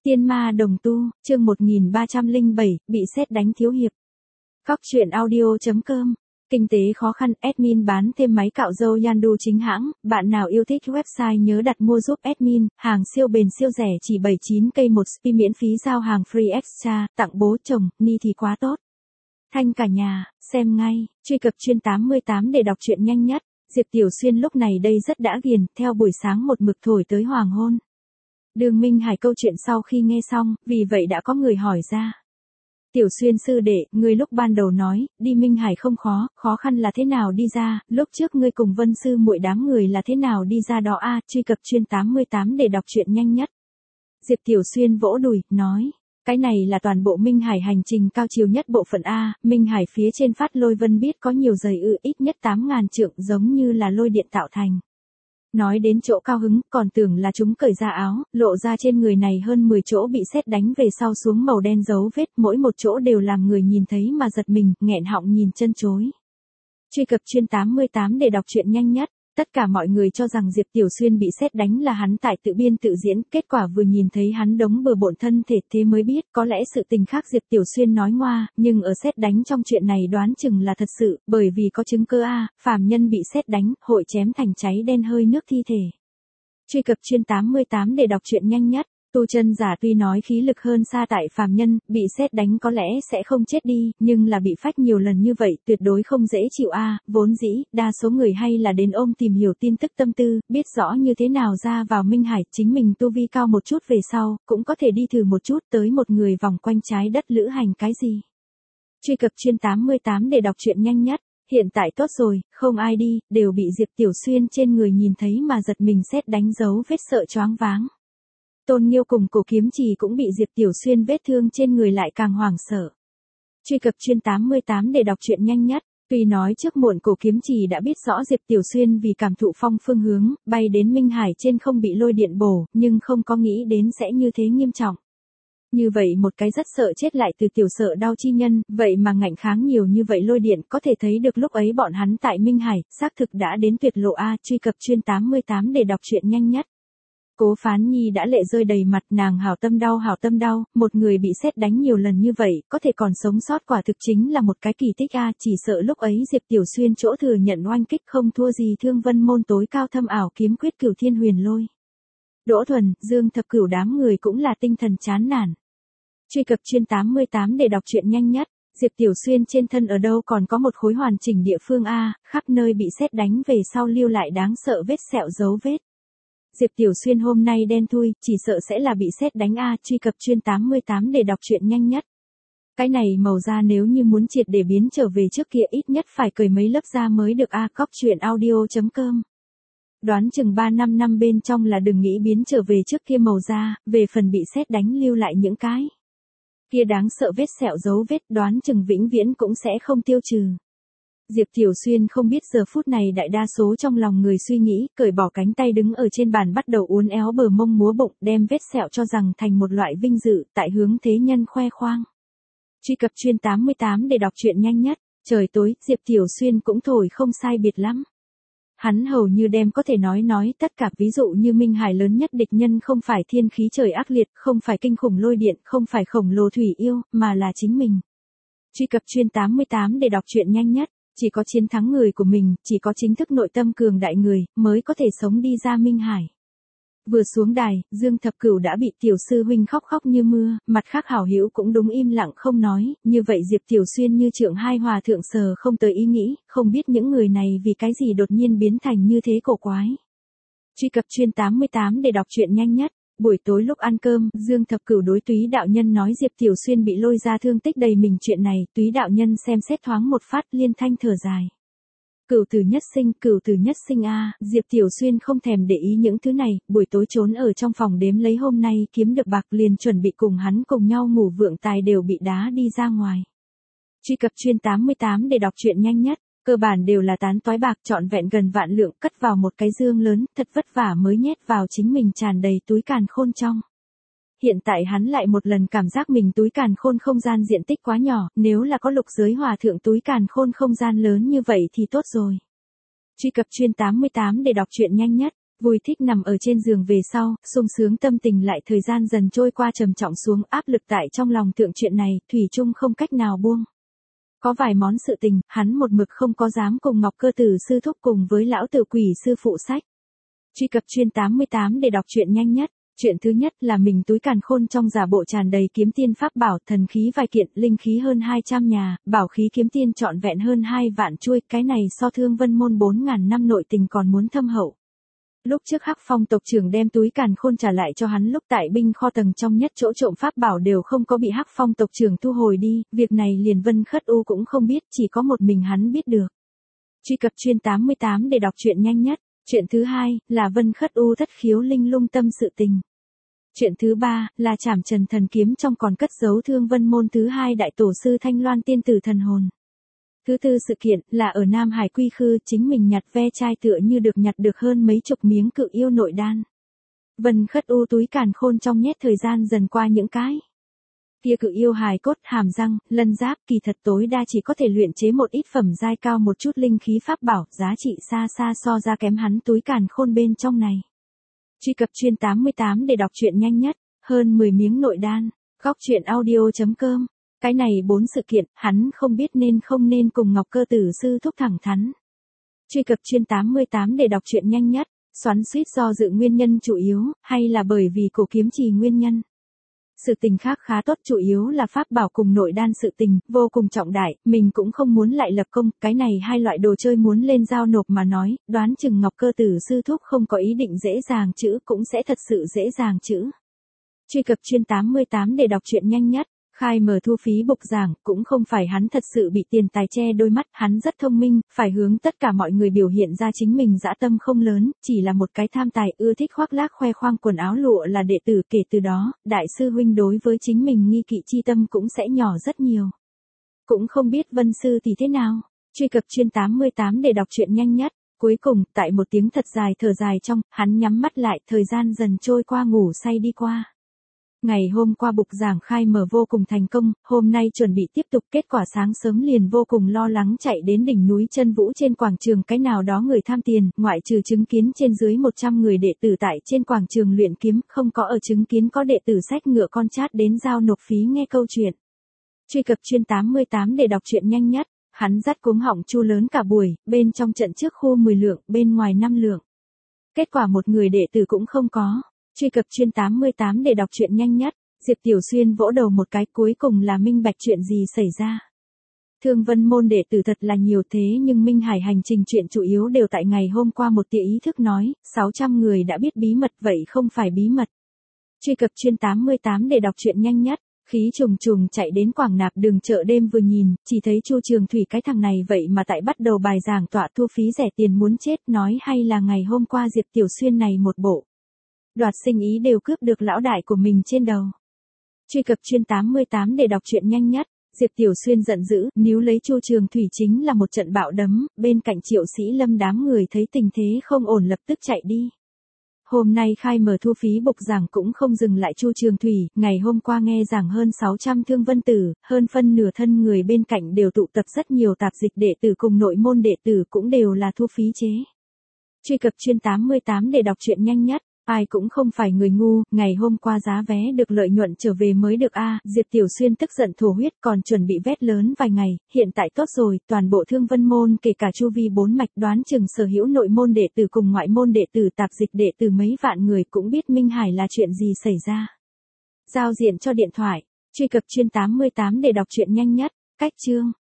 Tiên ma đồng tu, chương 1307, bị sét đánh thiếu hiệp. Góc truyện audio.com. Kinh tế khó khăn, admin bán thêm máy cạo râu Yandu chính hãng, bạn nào yêu thích website nhớ đặt mua giúp admin, hàng siêu bền siêu rẻ chỉ 79k một spi miễn phí giao hàng free extra, tặng bố chồng, ni thì quá tốt. Thanh cả nhà, xem ngay, truy cập chuyên 88 để đọc truyện nhanh nhất. Diệp Tiểu Xuyên lúc này đây rất đã ghiền, theo buổi sáng một mực thổi tới hoàng hôn. Đường Minh Hải câu chuyện sau khi nghe xong, vì vậy đã có người hỏi ra. Tiểu Xuyên sư đệ, ngươi lúc ban đầu nói, đi Minh Hải không khó, khó khăn là thế nào đi ra, lúc trước ngươi cùng Vân sư muội đám người là thế nào đi ra đó a, truy cập chuyên 88 để đọc truyện nhanh nhất. Diệp Tiểu Xuyên vỗ đùi, nói. Cái này là toàn bộ Minh Hải hành trình cao chiều nhất bộ phận A, Minh Hải phía trên phát lôi vân biết có nhiều giày ít nhất 8.000 trượng giống như là lôi điện tạo thành. Nói đến chỗ cao hứng, còn tưởng là chúng cởi ra áo, lộ ra trên người này hơn 10 chỗ bị sét đánh về sau xuống màu đen dấu vết, mỗi một chỗ đều làm người nhìn thấy mà giật mình, nghẹn họng nhìn chân chối. Truy cập chuyên 88 để đọc truyện nhanh nhất. Tất cả mọi người cho rằng Diệp Tiểu Xuyên bị sét đánh là hắn tại tự biên tự diễn, kết quả vừa nhìn thấy hắn đống bừa bộn thân thể thế mới biết có lẽ sự tình khác Diệp Tiểu Xuyên nói ngoa, nhưng ở sét đánh trong chuyện này đoán chừng là thật sự, bởi vì có chứng cơ a, phàm nhân bị sét đánh, hội chém thành cháy đen hơi nước thi thể. Truy cập chuyên 88 để đọc truyện nhanh nhất. Tu chân giả tuy nói khí lực hơn xa tại phàm nhân, bị sét đánh có lẽ sẽ không chết đi, nhưng là bị phách nhiều lần như vậy tuyệt đối không dễ chịu a. Vốn dĩ, đa số người hay là đến ôm tìm hiểu tin tức tâm tư, biết rõ như thế nào ra vào Minh Hải, chính mình tu vi cao một chút về sau, cũng có thể đi thử một chút tới một người vòng quanh trái đất lữ hành cái gì. Truy cập chuyên 88 để đọc truyện nhanh nhất. Hiện tại tốt rồi, không ai đi, đều bị Diệp Tiểu Xuyên trên người nhìn thấy mà giật mình sét đánh dấu vết sợ choáng váng. Tôn Nghiêu cùng Cổ Kiếm Trì cũng bị Diệp Tiểu Xuyên vết thương trên người lại càng hoảng sợ. Truy cập chuyên 88 để đọc truyện nhanh nhất. Tuy nói trước muộn Cổ Kiếm Trì đã biết rõ Diệp Tiểu Xuyên vì cảm thụ phong phương hướng, bay đến Minh Hải trên không bị lôi điện bổ, nhưng không có nghĩ đến sẽ như thế nghiêm trọng. Như vậy một cái rất sợ chết lại từ tiểu sợ đau chi nhân, vậy mà ngạnh kháng nhiều như vậy lôi điện, có thể thấy được lúc ấy bọn hắn tại Minh Hải, xác thực đã đến tuyệt lộ a. Truy cập chuyên 88 để đọc truyện nhanh nhất. Cố Phán Nhi đã lệ rơi đầy mặt, nàng hảo tâm đau, một người bị sét đánh nhiều lần như vậy, có thể còn sống sót quả thực chính là một cái kỳ tích a, chỉ sợ lúc ấy Diệp Tiểu Xuyên chỗ thừa nhận oanh kích không thua gì Thương Vân môn tối cao thâm ảo kiếm quyết Cửu Thiên Huyền Lôi. Đỗ Thuần, Dương Thập Cửu đám người cũng là tinh thần chán nản. Truy cập chuyên 88 để đọc truyện nhanh nhất. Diệp Tiểu Xuyên trên thân ở đâu còn có một khối hoàn chỉnh địa phương a, khắp nơi bị sét đánh về sau lưu lại đáng sợ vết sẹo dấu vết. Diệp Tiểu Xuyên hôm nay đen thui, chỉ sợ sẽ là bị sét đánh a. Truy cập chuyên 88 để đọc truyện nhanh nhất. Cái này màu da nếu như muốn triệt để biến trở về trước kia ít nhất phải cởi mấy lớp da mới được a. Góc truyện audio.com. Đoán chừng 3-5 năm bên trong là đừng nghĩ biến trở về trước kia màu da, về phần bị sét đánh lưu lại những cái kia đáng sợ vết sẹo dấu vết, đoán chừng vĩnh viễn cũng sẽ không tiêu trừ. Diệp Tiểu Xuyên không biết giờ phút này đại đa số trong lòng người suy nghĩ, cởi bỏ cánh tay đứng ở trên bàn bắt đầu uốn éo bờ mông múa bụng, đem vết sẹo cho rằng thành một loại vinh dự, tại hướng thế nhân khoe khoang. Truy cập chuyên 88 để đọc truyện nhanh nhất. Trời tối, Diệp Tiểu Xuyên cũng thổi không sai biệt lắm. Hắn hầu như đem có thể nói tất cả, ví dụ như Minh Hải lớn nhất địch nhân không phải thiên khí trời ác liệt, không phải kinh khủng lôi điện, không phải khổng lồ thủy yêu, mà là chính mình. Truy cập chuyên 88 để đọc truyện nhanh nhất. Chỉ có chiến thắng người của mình, chỉ có chính thức nội tâm cường đại người, mới có thể sống đi ra Minh Hải. Vừa xuống đài, Dương Thập Cửu đã bị Tiểu sư huynh khóc như mưa, mặt khác hảo hữu cũng đúng im lặng không nói, như vậy Diệp Tiểu Xuyên như trượng hai hòa thượng sờ không tới ý nghĩ, không biết những người này vì cái gì đột nhiên biến thành như thế cổ quái. Truy cập chuyên 88 để đọc truyện nhanh nhất. Buổi tối lúc ăn cơm, Dương Thập Cửu đối Túy đạo nhân nói Diệp Tiểu Xuyên bị lôi ra thương tích đầy mình chuyện này, Túy đạo nhân xem xét thoáng một phát liên thanh thở dài. Cửu tử nhất sinh a. Diệp Tiểu Xuyên không thèm để ý những thứ này, buổi tối trốn ở trong phòng đếm lấy hôm nay kiếm được bạc liền chuẩn bị cùng hắn cùng nhau ngủ vượng tài đều bị đá đi ra ngoài. Truy cập chuyên 88 để đọc truyện nhanh nhất. Cơ bản đều là tán toái bạc trọn vẹn gần vạn lượng cất vào một cái dương lớn, thật vất vả mới nhét vào chính mình tràn đầy túi càn khôn trong. Hiện tại hắn lại một lần cảm giác mình túi càn khôn không gian diện tích quá nhỏ, nếu là có lục giới hòa thượng túi càn khôn không gian lớn như vậy thì tốt rồi. Truy cập chuyên 88 để đọc truyện nhanh nhất. Vui thích nằm ở trên giường về sau, sung sướng tâm tình lại thời gian dần trôi qua trầm trọng xuống, áp lực tại trong lòng thượng chuyện này, thủy chung không cách nào buông. Có vài món sự tình, hắn một mực không có dám cùng Ngọc Cơ Tử sư thúc cùng với lão tử quỷ sư phụ sách. Truy cập chuyên 88 để đọc truyện nhanh nhất. Chuyện thứ nhất là mình túi càn khôn trong giả bộ tràn đầy kiếm tiên pháp bảo, thần khí vài kiện, linh khí hơn 200 nhà, bảo khí kiếm tiên trọn vẹn hơn 2 vạn chuôi, cái này so Thương Vân môn 4.000 năm nội tình còn muốn thâm hậu. Lúc trước Hắc Phong tộc trưởng đem túi càn khôn trả lại cho hắn lúc tại binh kho tầng trong nhất chỗ trộm pháp bảo đều không có bị Hắc Phong tộc trưởng thu hồi đi, việc này liền Vân Khất U cũng không biết, chỉ có một mình hắn biết được. Truy cập chuyên 88 để đọc truyện nhanh nhất. Chuyện thứ hai là Vân Khất U thất khiếu linh lung tâm sự tình. Chuyện thứ ba là Trảm Trần thần kiếm trong còn cất giấu Thương Vân môn thứ hai đại tổ sư Thanh Loan tiên tử thần hồn. Thứ tư sự kiện là ở Nam Hải Quy Khư, chính mình nhặt ve chai tựa như được nhặt được hơn mấy chục miếng cự yêu nội đan. Vân Khất U túi càn khôn trong nhét thời gian dần qua những cái kia cự yêu hài cốt, hàm răng, lân giáp, kỳ thật tối đa chỉ có thể luyện chế một ít phẩm giai cao một chút linh khí pháp bảo, giá trị xa xa so ra kém hắn túi càn khôn bên trong này. Truy cập chuyên 88 để đọc truyện nhanh nhất, hơn 10 miếng nội đan, góc truyện audio.com. Cái này 4 sự kiện, hắn không biết nên không nên cùng Ngọc Cơ Tử sư thúc thẳng thắn. Truy cập chuyên 88 để đọc truyện nhanh nhất, xoắn xuýt do dự nguyên nhân chủ yếu, hay là bởi vì cổ kiếm trì nguyên nhân. Sự tình khác khá tốt, chủ yếu là pháp bảo cùng nội đan sự tình, vô cùng trọng đại, mình cũng không muốn lại lập công, cái này hai loại đồ chơi muốn lên giao nộp mà nói, đoán chừng Ngọc Cơ Tử sư thúc không có ý định dễ dàng chữ, cũng sẽ thật sự dễ dàng chữ. Truy cập chuyên 88 để đọc truyện nhanh nhất. Khai mở thu phí bục giảng, cũng không phải hắn thật sự bị tiền tài che đôi mắt, hắn rất thông minh, phải hướng tất cả mọi người biểu hiện ra chính mình dã tâm không lớn, chỉ là một cái tham tài, ưa thích khoác lác khoe khoang quần áo lụa là đệ tử, kể từ đó, đại sư huynh đối với chính mình nghi kỵ chi tâm cũng sẽ nhỏ rất nhiều. Cũng không biết Vân sư thì thế nào. Truy cập chuyên 88 để đọc truyện nhanh nhất. Cuối cùng, tại một tiếng thật dài thở dài trong, hắn nhắm mắt lại, thời gian dần trôi qua ngủ say đi qua. Ngày hôm qua bục giảng khai mở vô cùng thành công, hôm nay chuẩn bị tiếp tục, kết quả sáng sớm liền vô cùng lo lắng chạy đến đỉnh núi Chân Vũ trên quảng trường, cái nào đó người tham tiền, ngoại trừ chứng kiến trên dưới 100 người đệ tử tại trên quảng trường luyện kiếm, không có ở chứng kiến có đệ tử xách ngựa con chát đến giao nộp phí nghe câu chuyện. Truy cập chuyên 88 để đọc truyện nhanh nhất, hắn dắt cuống họng chu lớn cả buổi, bên trong trận trước khu 10 lượng, bên ngoài 5 lượng. Kết quả một người đệ tử cũng không có. Truy cập chuyên 88 để đọc truyện nhanh nhất. Diệp Tiểu Xuyên vỗ đầu một cái, cuối cùng là minh bạch chuyện gì xảy ra. Thương Vân môn đệ tử thật là nhiều, thế nhưng Minh Hải hành trình chuyện chủ yếu đều tại ngày hôm qua một tia ý thức nói, 600 người đã biết bí mật, vậy không phải bí mật. Truy cập chuyên 88 để đọc truyện nhanh nhất. Khí trùng trùng chạy đến Quảng Nạp đường chợ đêm vừa nhìn, chỉ thấy Chu Trường Thủy cái thằng này vậy mà tại bắt đầu bài giảng tọa thu phí rẻ tiền muốn chết, nói hay là ngày hôm qua Diệp Tiểu Xuyên này một bộ đoạt sinh ý đều cướp được lão đại của mình trên đầu. Truy cập chuyên 88 để đọc truyện nhanh nhất. Diệp Tiểu Xuyên giận dữ, níu lấy Chu Trường Thủy chính là một trận bạo đấm, bên cạnh Triệu Sĩ Lâm đám người thấy tình thế không ổn lập tức chạy đi. Hôm nay khai mở thu phí bục giảng cũng không dừng lại Chu Trường Thủy, ngày hôm qua nghe giảng hơn 600 thương vân tử, hơn phân nửa thân người bên cạnh đều tụ tập, rất nhiều tạp dịch đệ tử cùng nội môn đệ tử cũng đều là thu phí chế. Truy cập chuyên 88 để đọc truyện nhanh nhất. Ai cũng không phải người ngu, ngày hôm qua giá vé được lợi nhuận trở về mới được a. Diệp Tiểu Xuyên tức giận thổ huyết, còn chuẩn bị vét lớn vài ngày, hiện tại tốt rồi, toàn bộ Thương Vân môn kể cả chu vi 4 mạch, đoán chừng sở hữu nội môn đệ tử cùng ngoại môn đệ tử, tạp dịch đệ tử mấy vạn người cũng biết Minh Hải là chuyện gì xảy ra. Giao diện cho điện thoại. Truy cập chuyên 88 để đọc truyện nhanh nhất. Cách chương